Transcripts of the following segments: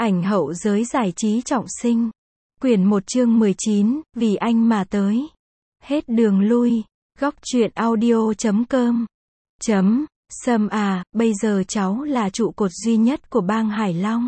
Ảnh hậu giới giải trí trọng sinh. Quyển 1 chương 19, vì anh mà tới. Hết đường lui. Góc truyện audio.com. Sâm à, bây giờ cháu là trụ cột duy nhất của bang Hải Long.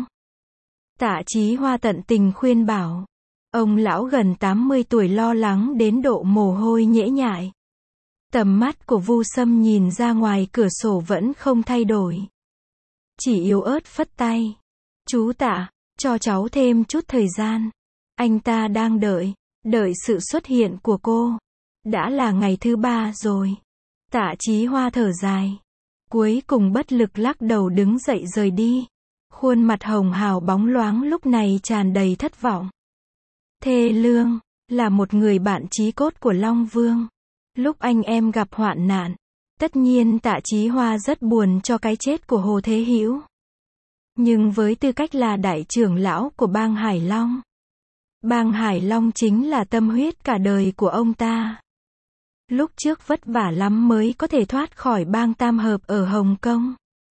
Tạ Chí Hoa tận tình khuyên bảo. Ông lão gần 80 tuổi lo lắng đến độ mồ hôi nhễ nhại. Tầm mắt của Vu Sâm nhìn ra ngoài cửa sổ vẫn không thay đổi. Chỉ yếu ớt phất tay. Chú Tạ, cho cháu thêm chút thời gian. Anh ta đang đợi sự xuất hiện của cô. Đã là ngày thứ 3 rồi. Tạ Chí Hoa thở dài. Cuối cùng bất lực lắc đầu đứng dậy rời đi. Khuôn mặt hồng hào bóng loáng lúc này tràn đầy thất vọng. Thê Lương, là một người bạn chí cốt của Long Vương. Lúc anh em gặp hoạn nạn, tất nhiên Tạ Chí Hoa rất buồn cho cái chết của Hồ Thế Hữu. Nhưng với tư cách là đại trưởng lão của bang Hải Long, bang Hải Long chính là tâm huyết cả đời của ông ta. Lúc trước vất vả lắm mới có thể thoát khỏi bang Tam Hợp ở Hồng Kông.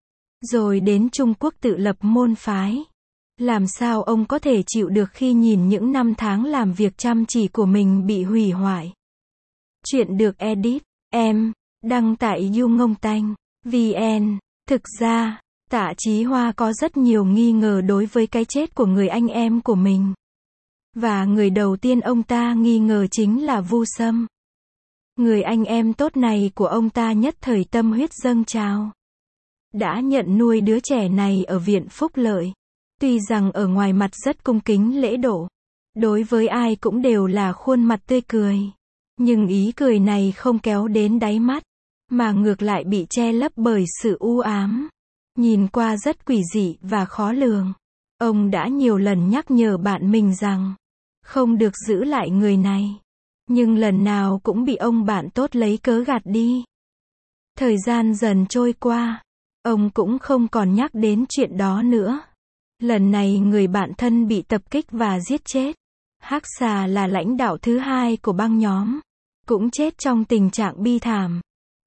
Rồi đến Trung Quốc tự lập môn phái. Làm sao ông có thể chịu được khi nhìn những năm tháng làm việc chăm chỉ của mình bị hủy hoại. Chuyện được edit, đăng tại YouNgongTanh.vn. Thực ra, Tạ Chí Hoa có rất nhiều nghi ngờ đối với cái chết của người anh em của mình. Và người đầu tiên ông ta nghi ngờ chính là Vu Sâm. Người anh em tốt này của ông ta nhất thời tâm huyết dâng trào. Đã nhận nuôi đứa trẻ này ở viện phúc lợi. Tuy rằng ở ngoài mặt rất cung kính lễ độ. Đối với ai cũng đều là khuôn mặt tươi cười. Nhưng ý cười này không kéo đến đáy mắt. Mà ngược lại bị che lấp bởi sự u ám. Nhìn qua rất quỷ dị và khó lường. Ông đã nhiều lần nhắc nhở bạn mình rằng không được giữ lại người này. Nhưng lần nào cũng bị ông bạn tốt lấy cớ gạt đi. Thời gian dần trôi qua. Ông cũng không còn nhắc đến chuyện đó nữa. Lần này người bạn thân bị tập kích và giết chết. Hắc Xà là lãnh đạo thứ 2 của băng nhóm. Cũng chết trong tình trạng bi thảm.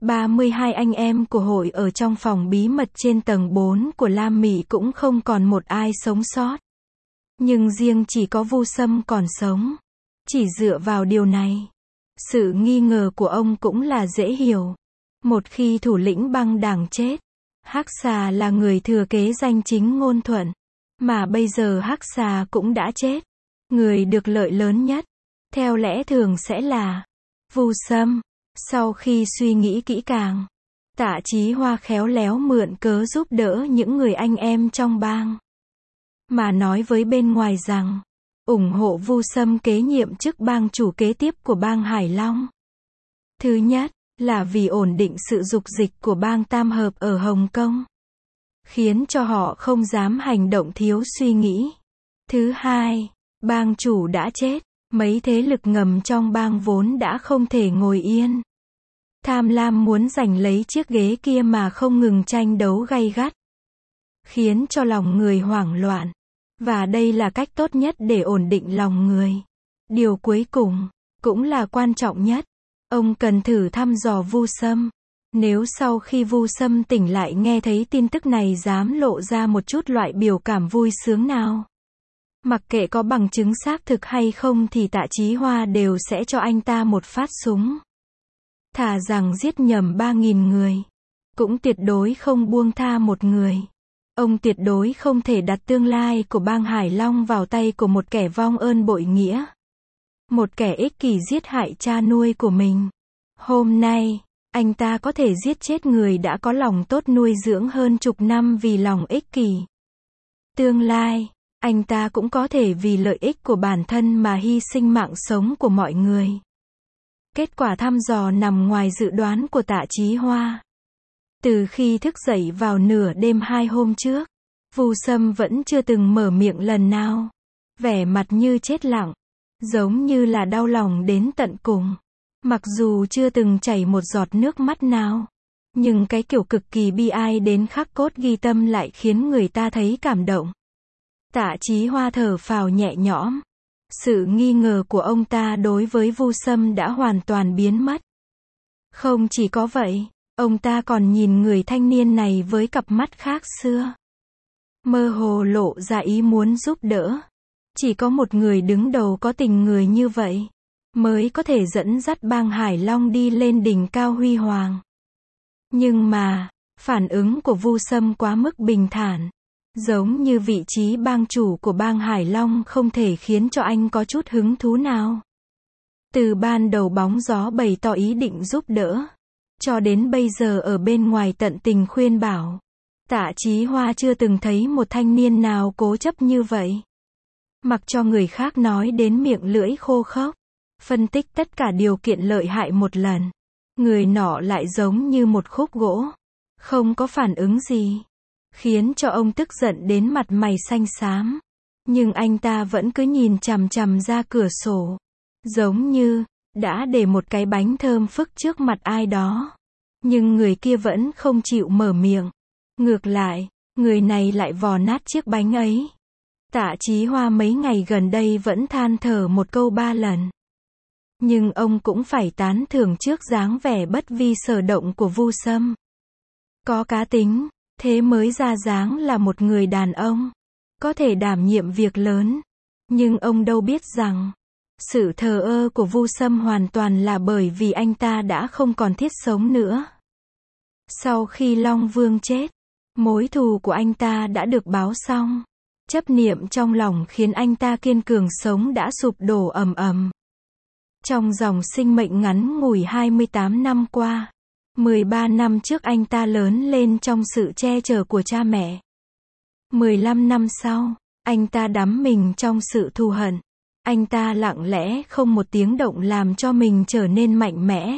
32 anh em của hội ở trong phòng bí mật trên tầng 4 của Lam Mỹ cũng không còn một ai sống sót. Nhưng riêng chỉ có Vu Sâm còn sống. Chỉ dựa vào điều này, sự nghi ngờ của ông cũng là dễ hiểu. Một khi thủ lĩnh băng đảng chết, Hắc Xà là người thừa kế danh chính ngôn thuận. Mà bây giờ Hắc Xà cũng đã chết. Người được lợi lớn nhất, theo lẽ thường sẽ là Vu Sâm. Sau khi suy nghĩ kỹ càng, Tạ Chí Hoa khéo léo mượn cớ giúp đỡ những người anh em trong bang. Mà nói với bên ngoài rằng, ủng hộ Vu Sâm kế nhiệm chức bang chủ kế tiếp của bang Hải Long. Thứ nhất, là vì ổn định sự dục dịch của bang Tam Hợp ở Hồng Kông. Khiến cho họ không dám hành động thiếu suy nghĩ. Thứ hai, bang chủ đã chết. Mấy thế lực ngầm trong bang vốn đã không thể ngồi yên. Tham lam muốn giành lấy chiếc ghế kia mà không ngừng tranh đấu gay gắt. Khiến cho lòng người hoảng loạn. Và đây là cách tốt nhất để ổn định lòng người. Điều cuối cùng, cũng là quan trọng nhất. Ông cần thử thăm dò Vu Sâm. Nếu sau khi Vu Sâm tỉnh lại nghe thấy tin tức này dám lộ ra một chút loại biểu cảm vui sướng nào. Mặc kệ có bằng chứng xác thực hay không thì Tạ Chí Hoa đều sẽ cho anh ta một phát súng. Thà rằng giết nhầm 3.000 người. Cũng tuyệt đối không buông tha một người. Ông tuyệt đối không thể đặt tương lai của bang Hải Long vào tay của một kẻ vong ơn bội nghĩa. Một kẻ ích kỷ giết hại cha nuôi của mình. Hôm nay, anh ta có thể giết chết người đã có lòng tốt nuôi dưỡng hơn chục năm vì lòng ích kỷ. Tương lai, anh ta cũng có thể vì lợi ích của bản thân mà hy sinh mạng sống của mọi người. Kết quả thăm dò nằm ngoài dự đoán của Tạ Chí Hoa. Từ khi thức dậy vào nửa đêm 2 hôm trước, Vu Sâm vẫn chưa từng mở miệng lần nào. Vẻ mặt như chết lặng, giống như là đau lòng đến tận cùng. Mặc dù chưa từng chảy một giọt nước mắt nào, nhưng cái kiểu cực kỳ bi ai đến khắc cốt ghi tâm lại khiến người ta thấy cảm động. Tạ Chí Hoa thở phào nhẹ nhõm. Sự nghi ngờ của ông ta đối với Vu Sâm đã hoàn toàn biến mất. Không chỉ có vậy, ông ta còn nhìn người thanh niên này với cặp mắt khác xưa. mơ hồ lộ ra ý muốn giúp đỡ. Chỉ có một người đứng đầu có tình người như vậy, mới có thể dẫn dắt bang Hải Long đi lên đỉnh cao huy hoàng. Nhưng mà, phản ứng của Vu Sâm quá mức bình thản. Giống như vị trí bang chủ của bang Hải Long không thể khiến cho anh có chút hứng thú nào. Từ ban đầu bóng gió bày tỏ ý định giúp đỡ, cho đến bây giờ ở bên ngoài tận tình khuyên bảo. Tạ Chí Hoa chưa từng thấy một thanh niên nào cố chấp như vậy. Mặc cho người khác nói đến miệng lưỡi khô khốc, phân tích tất cả điều kiện lợi hại một lần. Người nọ lại giống như một khúc gỗ, không có phản ứng gì, khiến cho ông tức giận đến mặt mày xanh xám. Nhưng anh ta vẫn cứ nhìn chằm chằm ra cửa sổ, giống như đã để một cái bánh thơm phức trước mặt ai đó. Nhưng người kia vẫn không chịu mở miệng. Ngược lại, người này lại vò nát chiếc bánh ấy. Tạ Chí Hoa mấy ngày gần đây vẫn than thở một câu 3 lần. Nhưng ông cũng phải tán thưởng trước dáng vẻ bất vi sở động của Vu Sâm. Có cá tính, thế mới ra dáng là một người đàn ông, có thể đảm nhiệm việc lớn. Nhưng ông đâu biết rằng, sự thờ ơ của Vu Sâm hoàn toàn là bởi vì anh ta đã không còn thiết sống nữa. Sau khi Long Vương chết, mối thù của anh ta đã được báo xong. Chấp niệm trong lòng khiến anh ta kiên cường sống đã sụp đổ ầm ầm. Trong dòng sinh mệnh ngắn ngủi 28 năm qua, 13 năm trước anh ta lớn lên trong sự che chở của cha mẹ. 15 năm sau, anh ta đắm mình trong sự thù hận. Anh ta lặng lẽ không một tiếng động làm cho mình trở nên mạnh mẽ.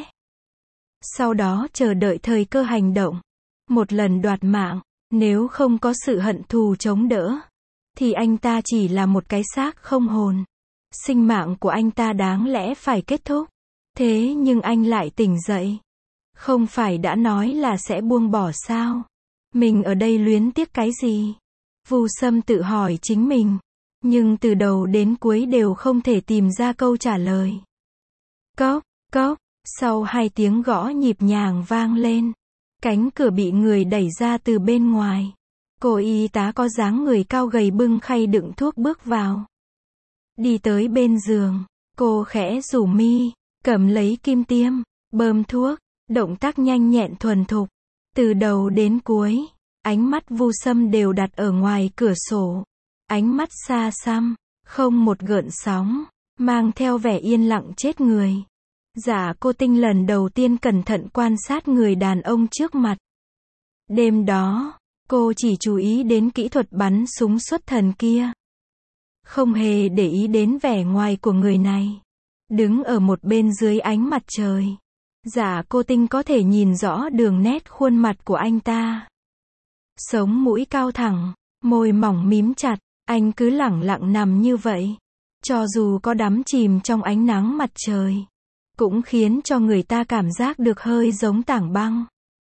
Sau đó chờ đợi thời cơ hành động. Một lần đoạt mạng, nếu không có sự hận thù chống đỡ, thì anh ta chỉ là một cái xác không hồn. Sinh mạng của anh ta đáng lẽ phải kết thúc. Thế nhưng anh lại tỉnh dậy. Không phải đã nói là sẽ buông bỏ sao? Mình ở đây luyến tiếc cái gì? Vu Sâm tự hỏi chính mình. Nhưng từ đầu đến cuối đều không thể tìm ra câu trả lời. Cốc, cốc, sau 2 tiếng gõ nhịp nhàng vang lên. Cánh cửa bị người đẩy ra từ bên ngoài. Cô y tá có dáng người cao gầy bưng khay đựng thuốc bước vào. Đi tới bên giường, cô khẽ rủ mi, cầm lấy kim tiêm, bơm thuốc, động tác nhanh nhẹn thuần thục. Từ đầu đến cuối, ánh mắt Vu Sâm đều đặt ở ngoài cửa sổ. Ánh mắt xa xăm, không một gợn sóng, mang theo vẻ yên lặng chết người. Dạ cô Tinh lần đầu tiên cẩn thận quan sát người đàn ông trước mặt. Đêm đó, cô chỉ chú ý đến kỹ thuật bắn súng xuất thần kia. Không hề để ý đến vẻ ngoài của người này. Đứng ở một bên dưới ánh mặt trời, dạ cô Tinh có thể nhìn rõ đường nét khuôn mặt của anh ta. Sống mũi cao thẳng, môi mỏng mím chặt, anh cứ lẳng lặng nằm như vậy. Cho dù có đắm chìm trong ánh nắng mặt trời, cũng khiến cho người ta cảm giác được hơi giống tảng băng.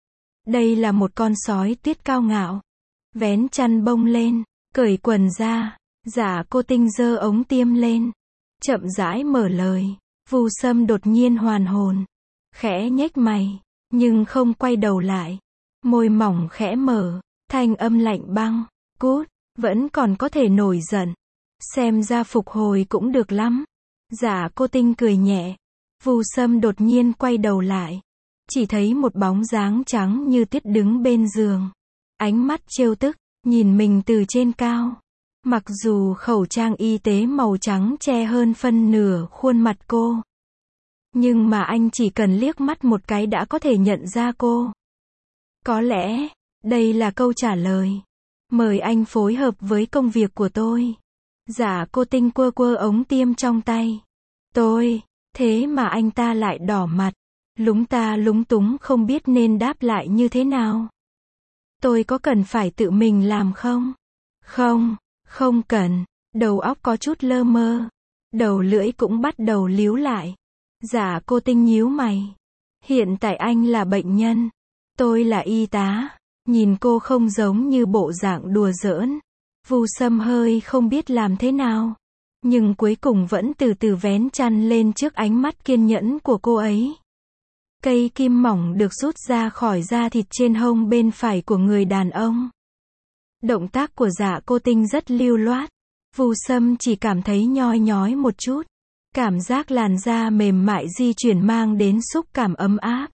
Đây là một con sói tuyết cao ngạo. Vén chăn bông lên, cởi quần ra, dạ cô Tinh giơ ống tiêm lên. Chậm rãi mở lời. Vu Sâm đột nhiên hoàn hồn. Khẽ nhếch mày, nhưng không quay đầu lại. Môi mỏng khẽ mở, thanh âm lạnh băng. Cút, vẫn còn có thể nổi giận. Xem ra phục hồi cũng được lắm. Dạ cô Tinh cười nhẹ. Vu Sâm đột nhiên quay đầu lại. Chỉ thấy một bóng dáng trắng như tuyết đứng bên giường. Ánh mắt trêu tức, nhìn mình từ trên cao. Mặc dù khẩu trang y tế màu trắng che hơn phân nửa khuôn mặt cô. Nhưng mà anh chỉ cần liếc mắt một cái đã có thể nhận ra cô. Có lẽ, đây là câu trả lời. Mời anh phối hợp với công việc của tôi. Dạ cô Tinh quơ quơ ống tiêm trong tay. Tôi, thế mà anh ta lại đỏ mặt. Lúng ta lúng túng không biết nên đáp lại như thế nào. Tôi có cần phải tự mình làm không? Không, không cần. Đầu óc có chút lơ mơ. Đầu lưỡi cũng bắt đầu líu lại. Dạ cô Tinh nhíu mày. Hiện tại anh là bệnh nhân. Tôi là y tá. Nhìn cô không giống như bộ dạng đùa giỡn. Vu Sâm hơi không biết làm thế nào. Nhưng cuối cùng vẫn từ từ vén chăn lên trước ánh mắt kiên nhẫn của cô ấy. Cây kim mỏng được rút ra khỏi da thịt trên hông bên phải của người đàn ông. Động tác của Dạ Cô Tinh rất lưu loát. Vu Sâm chỉ cảm thấy nhoi nhói một chút. Cảm giác làn da mềm mại di chuyển mang đến xúc cảm ấm áp.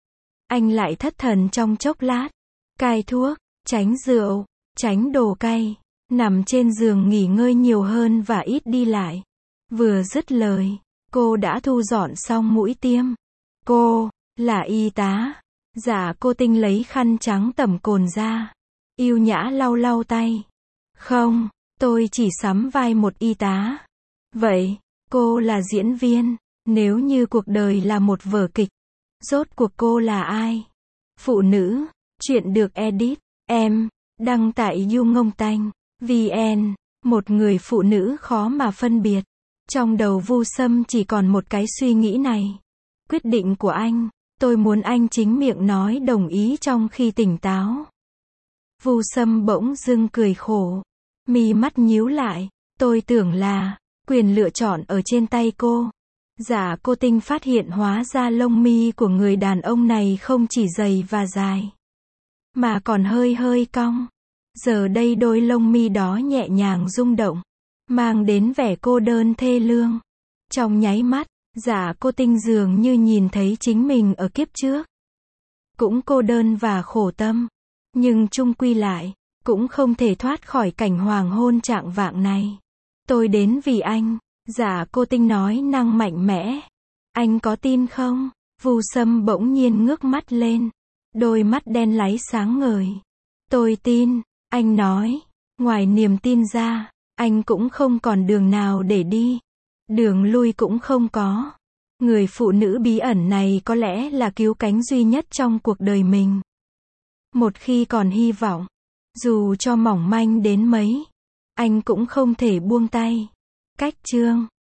Anh lại thất thần trong chốc lát. Cai thuốc, tránh rượu, tránh đồ cay. Nằm trên giường nghỉ ngơi nhiều hơn và ít đi lại. Vừa dứt lời, cô đã thu dọn xong mũi tiêm. Cô, là y tá. Dạ Cô Tinh lấy khăn trắng tẩm cồn ra. Yêu nhã lau lau tay. Không, tôi chỉ sắm vai một y tá. Vậy, cô là diễn viên. Nếu như cuộc đời là một vở kịch, rốt cuộc cô là ai? Phụ nữ. Chuyện được edit. Em. Đăng tại YouNgongTanh.vn. Một người phụ nữ khó mà phân biệt. Trong đầu Vu Sâm chỉ còn một cái suy nghĩ này. Quyết định của anh. Tôi muốn anh chính miệng nói đồng ý trong khi tỉnh táo. Vu Sâm bỗng dưng cười khổ. Mi mắt nhíu lại. Tôi tưởng là quyền lựa chọn ở trên tay cô. Dạ Cô Tinh phát hiện hóa ra lông mi của người đàn ông này không chỉ dày và dài, mà còn hơi hơi cong. Giờ đây đôi lông mi đó nhẹ nhàng rung động, mang đến vẻ cô đơn thê lương. Trong nháy mắt, Dạ Cô Tinh dường như nhìn thấy chính mình ở kiếp trước. Cũng cô đơn và khổ tâm. Nhưng chung quy lại, cũng không thể thoát khỏi cảnh hoàng hôn trạng vạng này. Tôi đến vì anh. Dạ Cô Tinh nói năng mạnh mẽ. Anh có tin không? Vu Sâm bỗng nhiên ngước mắt lên. Đôi mắt đen láy sáng ngời. Tôi tin. Anh nói. Ngoài niềm tin ra, anh cũng không còn đường nào để đi. Đường lui cũng không có. Người phụ nữ bí ẩn này có lẽ là cứu cánh duy nhất trong cuộc đời mình. Một khi còn hy vọng, dù cho mỏng manh đến mấy, anh cũng không thể buông tay. Cách chương